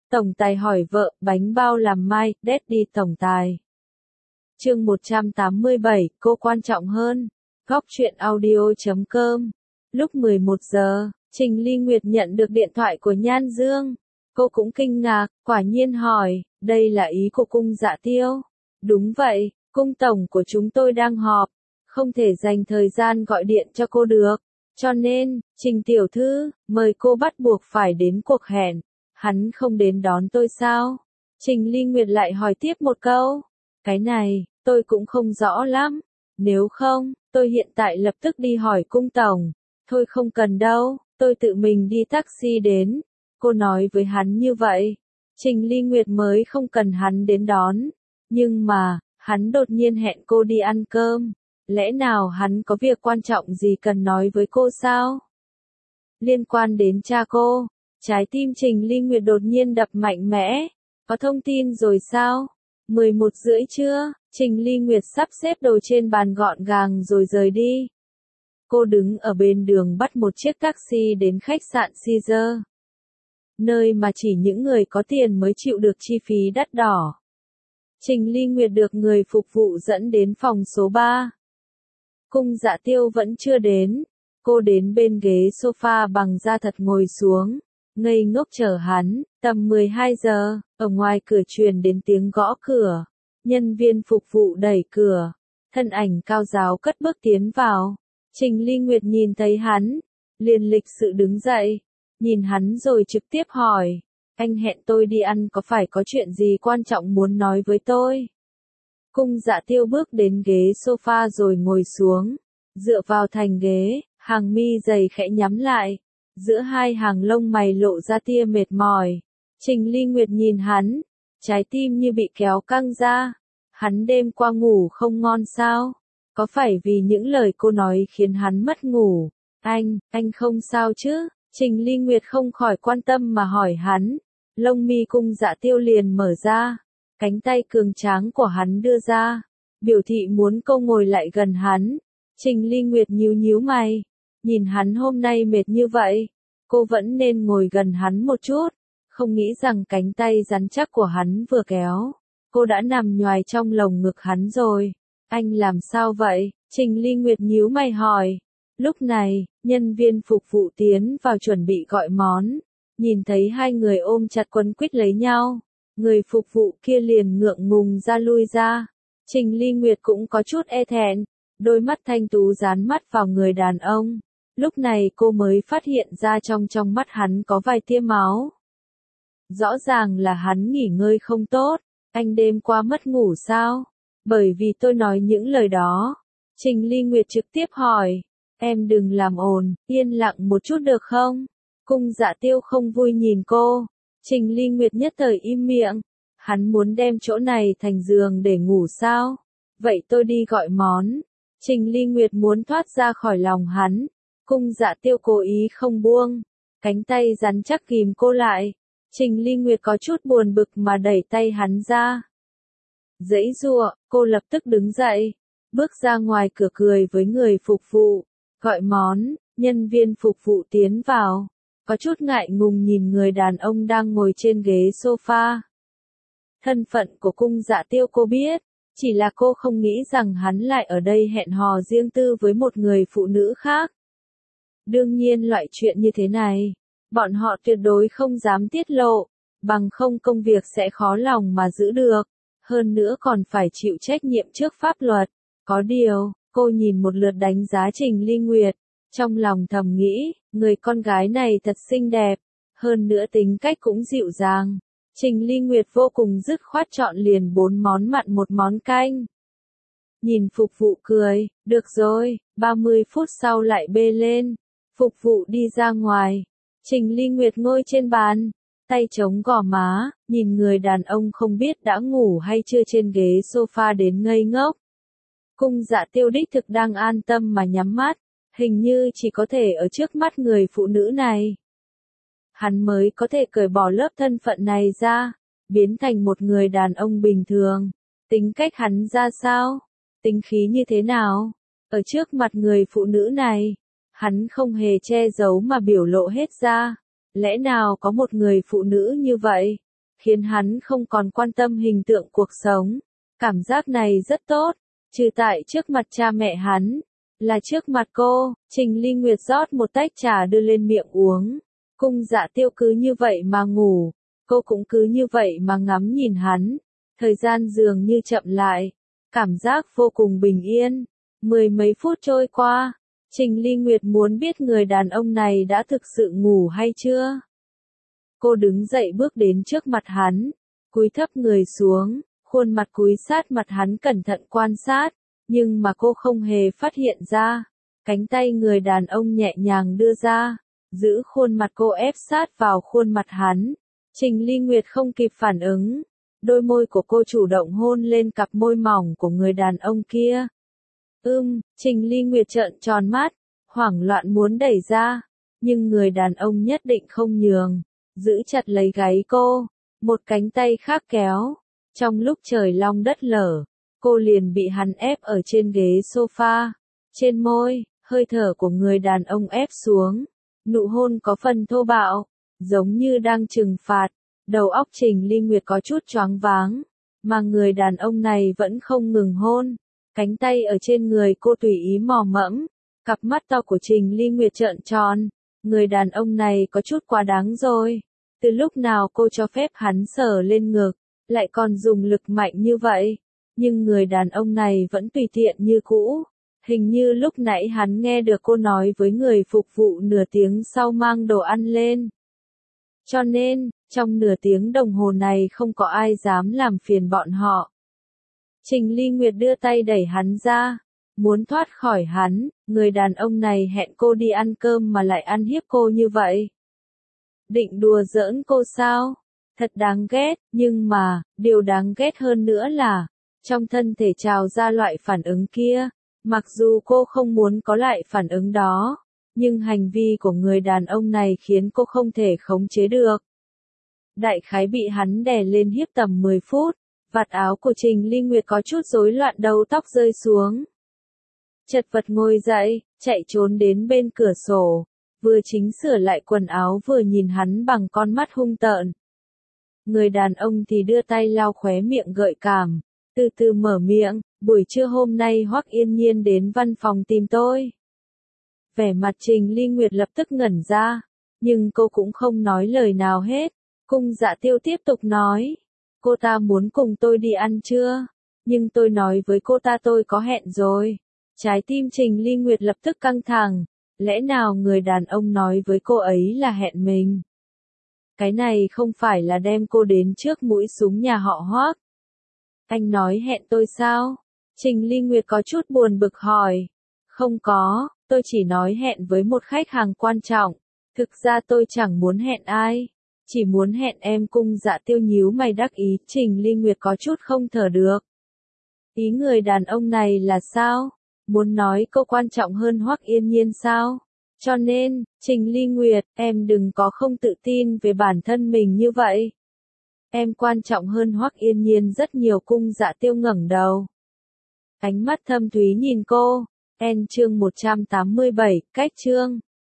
Tổng tài hỏi vợ, bánh bao làm mai, Daddy tổng tài. Chương 187, cô quan trọng hơn. Góc truyện audio.com. Lúc 11 giờ, Trình Ly Nguyệt nhận được điện thoại của Nhan Dương. Cô cũng kinh ngạc, quả nhiên hỏi, đây là ý của cung Dạ Tiêu. Đúng vậy, cung tổng của chúng tôi đang họp, không thể dành thời gian gọi điện cho cô được. Cho nên, Trình tiểu thư, mời cô bắt buộc phải đến cuộc hẹn. Hắn không đến đón tôi sao? Trình Ly Nguyệt lại hỏi tiếp một câu. Cái này, tôi cũng không rõ lắm. Nếu không, tôi hiện tại lập tức đi hỏi cung tổng. Thôi không cần đâu, tôi tự mình đi taxi đến. Cô nói với hắn như vậy. Trình Ly Nguyệt mới không cần hắn đến đón. Nhưng mà, hắn đột nhiên hẹn cô đi ăn cơm. Lẽ nào hắn có việc quan trọng gì cần nói với cô sao? Liên quan đến cha cô. Trái tim Trình Ly Nguyệt đột nhiên đập mạnh mẽ. Có thông tin rồi sao? 11 rưỡi trưa, Trình Ly Nguyệt sắp xếp đồ trên bàn gọn gàng rồi rời đi. Cô đứng ở bên đường bắt một chiếc taxi đến khách sạn Caesar. Nơi mà chỉ những người có tiền mới chịu được chi phí đắt đỏ. Trình Ly Nguyệt được người phục vụ dẫn đến phòng số 3. Cung Dạ Tiêu vẫn chưa đến. Cô đến bên ghế sofa bằng da thật ngồi xuống. Ngây ngốc chờ hắn, tầm 12 giờ, ở ngoài cửa truyền đến tiếng gõ cửa. Nhân viên phục vụ đẩy cửa. Thân ảnh cao giáo cất bước tiến vào. Trình Ly Nguyệt nhìn thấy hắn. Liền lịch sự đứng dậy. Nhìn hắn rồi trực tiếp hỏi. Anh hẹn tôi đi ăn có phải có chuyện gì quan trọng muốn nói với tôi? Cung Dạ Tiêu bước đến ghế sofa rồi ngồi xuống. Dựa vào thành ghế, hàng mi dày khẽ nhắm lại. Giữa hai hàng lông mày lộ ra tia mệt mỏi. Trình Ly Nguyệt nhìn hắn. Trái tim như bị kéo căng ra. Hắn đêm qua ngủ không ngon sao? Có phải vì những lời cô nói khiến hắn mất ngủ? Anh không sao chứ? Trình Ly Nguyệt không khỏi quan tâm mà hỏi hắn. Lông mi Cung Dạ Tiêu liền mở ra. Cánh tay cường tráng của hắn đưa ra. Biểu thị muốn cô ngồi lại gần hắn. Trình Ly Nguyệt nhíu nhíu mày. Nhìn hắn hôm nay mệt như vậy. Cô vẫn nên ngồi gần hắn một chút. Không nghĩ rằng cánh tay rắn chắc của hắn vừa kéo. Cô đã nằm nhoài trong lồng ngực hắn rồi. Anh làm sao vậy? Trình Ly Nguyệt nhíu mày hỏi. Lúc này, nhân viên phục vụ tiến vào chuẩn bị gọi món. Nhìn thấy hai người ôm chặt quấn quýt lấy nhau. Người phục vụ kia liền ngượng ngùng ra lui ra. Trình Ly Nguyệt cũng có chút e thẹn. Đôi mắt thanh tú dán mắt vào người đàn ông. Lúc này cô mới phát hiện ra trong mắt hắn có vài tia máu. Rõ ràng là hắn nghỉ ngơi không tốt. Anh đêm qua mất ngủ sao? Bởi vì tôi nói những lời đó. Trình Ly Nguyệt trực tiếp hỏi. Em đừng làm ồn, yên lặng một chút được không? Cung Dạ Tiêu không vui nhìn cô. Trình Ly Nguyệt nhất thời im miệng. Hắn muốn đem chỗ này thành giường để ngủ sao? Vậy tôi đi gọi món. Trình Ly Nguyệt muốn thoát ra khỏi lòng hắn. Cung Dạ Tiêu cố ý không buông. Cánh tay rắn chắc kìm cô lại. Trình Ly Nguyệt có chút buồn bực mà đẩy tay hắn ra. Giãy giụa, cô lập tức đứng dậy. Bước ra ngoài cửa cười với người phục vụ. Gọi món, nhân viên phục vụ tiến vào. Có chút ngại ngùng nhìn người đàn ông đang ngồi trên ghế sofa. Thân phận của Cung Dạ Tiêu cô biết. Chỉ là cô không nghĩ rằng hắn lại ở đây hẹn hò riêng tư với một người phụ nữ khác. Đương nhiên loại chuyện như thế này, bọn họ tuyệt đối không dám tiết lộ, bằng không công việc sẽ khó lòng mà giữ được, hơn nữa còn phải chịu trách nhiệm trước pháp luật. Có điều, cô nhìn một lượt đánh giá Trình Ly Nguyệt, trong lòng thầm nghĩ, người con gái này thật xinh đẹp, hơn nữa tính cách cũng dịu dàng. Trình Ly Nguyệt vô cùng dứt khoát chọn liền 4 món mặn một món canh. Nhìn phục vụ cười, được rồi, 30 phút sau lại bê lên. Phục vụ đi ra ngoài. Trình Ly Nguyệt ngồi trên bàn, tay chống gò má, nhìn người đàn ông không biết đã ngủ hay chưa trên ghế sofa đến ngây ngốc. Cung Dạ Tiêu đích thực đang an tâm mà nhắm mắt, hình như chỉ có thể ở trước mắt người phụ nữ này. Hắn mới có thể cởi bỏ lớp thân phận này ra, biến thành một người đàn ông bình thường. Tính cách hắn ra sao? Tính khí như thế nào? Ở trước mặt người phụ nữ này, hắn không hề che giấu mà biểu lộ hết ra. Lẽ nào có một người phụ nữ như vậy, khiến hắn không còn quan tâm hình tượng cuộc sống. Cảm giác này rất tốt, trừ tại trước mặt cha mẹ hắn, là trước mặt cô. Trình Ly Nguyệt rót một tách trà đưa lên miệng uống. Cung Dạ Tiêu cứ như vậy mà ngủ, cô cũng cứ như vậy mà ngắm nhìn hắn. Thời gian dường như chậm lại, cảm giác vô cùng bình yên. 10 mấy phút trôi qua, Trình Ly Nguyệt muốn biết người đàn ông này đã thực sự ngủ hay chưa. Cô đứng dậy bước đến trước mặt hắn, cúi thấp người xuống, khuôn mặt cúi sát mặt hắn cẩn thận quan sát, nhưng mà cô không hề phát hiện ra. Cánh tay người đàn ông nhẹ nhàng đưa ra, giữ khuôn mặt cô ép sát vào khuôn mặt hắn. Trình Ly Nguyệt không kịp phản ứng, đôi môi của cô chủ động hôn lên cặp môi mỏng của người đàn ông kia. Trình Ly Nguyệt trợn tròn mắt, hoảng loạn muốn đẩy ra, nhưng người đàn ông nhất định không nhường, giữ chặt lấy gáy cô, một cánh tay khác kéo. Trong lúc trời long đất lở, cô liền bị hắn ép ở trên ghế sofa. Trên môi, hơi thở của người đàn ông ép xuống, nụ hôn có phần thô bạo, giống như đang trừng phạt. Đầu óc Trình Ly Nguyệt có chút choáng váng, mà người đàn ông này vẫn không ngừng hôn. Cánh tay ở trên người cô tùy ý mò mẫm, cặp mắt to của Trình Ly Nguyệt trợn tròn. Người đàn ông này có chút quá đáng rồi. Từ lúc nào cô cho phép hắn sờ lên ngực, lại còn dùng lực mạnh như vậy. Nhưng người đàn ông này vẫn tùy tiện như cũ. Hình như lúc nãy hắn nghe được cô nói với người phục vụ nửa tiếng sau mang đồ ăn lên. Cho nên, trong nửa tiếng đồng hồ này không có ai dám làm phiền bọn họ. Trình Ly Nguyệt đưa tay đẩy hắn ra, muốn thoát khỏi hắn. Người đàn ông này hẹn cô đi ăn cơm mà lại ăn hiếp cô như vậy. Định đùa giỡn cô sao? Thật đáng ghét, nhưng mà, điều đáng ghét hơn nữa là, trong thân thể trào ra loại phản ứng kia. Mặc dù cô không muốn có lại phản ứng đó, nhưng hành vi của người đàn ông này khiến cô không thể khống chế được. Đại khái bị hắn đè lên hiếp tầm 10 phút, vạt áo của Trình Ly Nguyệt có chút rối loạn, đầu tóc rơi xuống. Chật vật ngồi dậy, chạy trốn đến bên cửa sổ, vừa chính sửa lại quần áo vừa nhìn hắn bằng con mắt hung tợn. Người đàn ông thì đưa tay lau khóe miệng gợi cảm, từ từ mở miệng, buổi trưa hôm nay Hoắc Yên Nhiên đến văn phòng tìm tôi. Vẻ mặt Trình Ly Nguyệt lập tức ngẩn ra, nhưng cô cũng không nói lời nào hết. Cung Dạ Tiêu tiếp tục nói, cô ta muốn cùng tôi đi ăn trưa, nhưng tôi nói với cô ta tôi có hẹn rồi. Trái tim Trình Ly Nguyệt lập tức căng thẳng, lẽ nào người đàn ông nói với cô ấy là hẹn mình? Cái này không phải là đem cô đến trước mũi súng nhà họ Hoắc. Anh nói hẹn tôi sao? Trình Ly Nguyệt có chút buồn bực hỏi. Không có, tôi chỉ nói hẹn với một khách hàng quan trọng. Thực ra tôi chẳng muốn hẹn ai, chỉ muốn hẹn em. Cung Dạ Tiêu nhíu mày đắc ý. Trình Ly Nguyệt có chút không thở được. Ý người đàn ông này là sao? Muốn nói cô quan trọng hơn Hoắc Yên Nhiên sao? Cho nên, Trình Ly Nguyệt, em đừng có không tự tin về bản thân mình như vậy. Em quan trọng hơn Hoắc Yên Nhiên rất nhiều. Cung Dạ Tiêu ngẩng đầu, ánh mắt thâm thúy nhìn cô. Chương 187, cách chương.